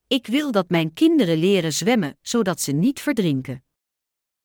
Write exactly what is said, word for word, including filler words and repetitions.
Ik wil dat mijn kinderen leren zwemmen, zodat ze niet verdrinken.